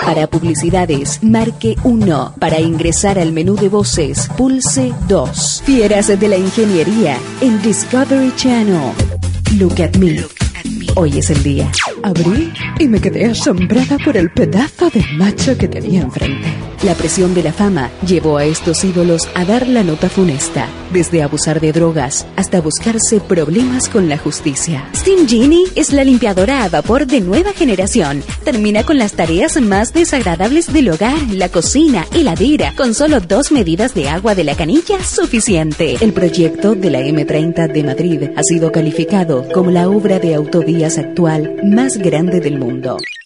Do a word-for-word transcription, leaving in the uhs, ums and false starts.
Para publicidades, marque uno. Para ingresar al menú de voces, pulse dos. Fieras de la ingeniería en Discovery Channel. Look at me. Hoy es el día. Abrí y me quedé asombrada por el pedazo de macho que tenía enfrente. La presión de la fama llevó a estos ídolos a dar la nota funesta, desde abusar de drogas hasta buscarse problemas con la justicia. Steam Genie es la limpiadora a vapor de nueva generación. Termina con las tareas más desagradables del hogar, la cocina y la ladera, con solo dos medidas de agua de la canilla suficiente. El proyecto de la eme treinta de Madrid ha sido calificado como la obra de autovías actual más grande del mundo.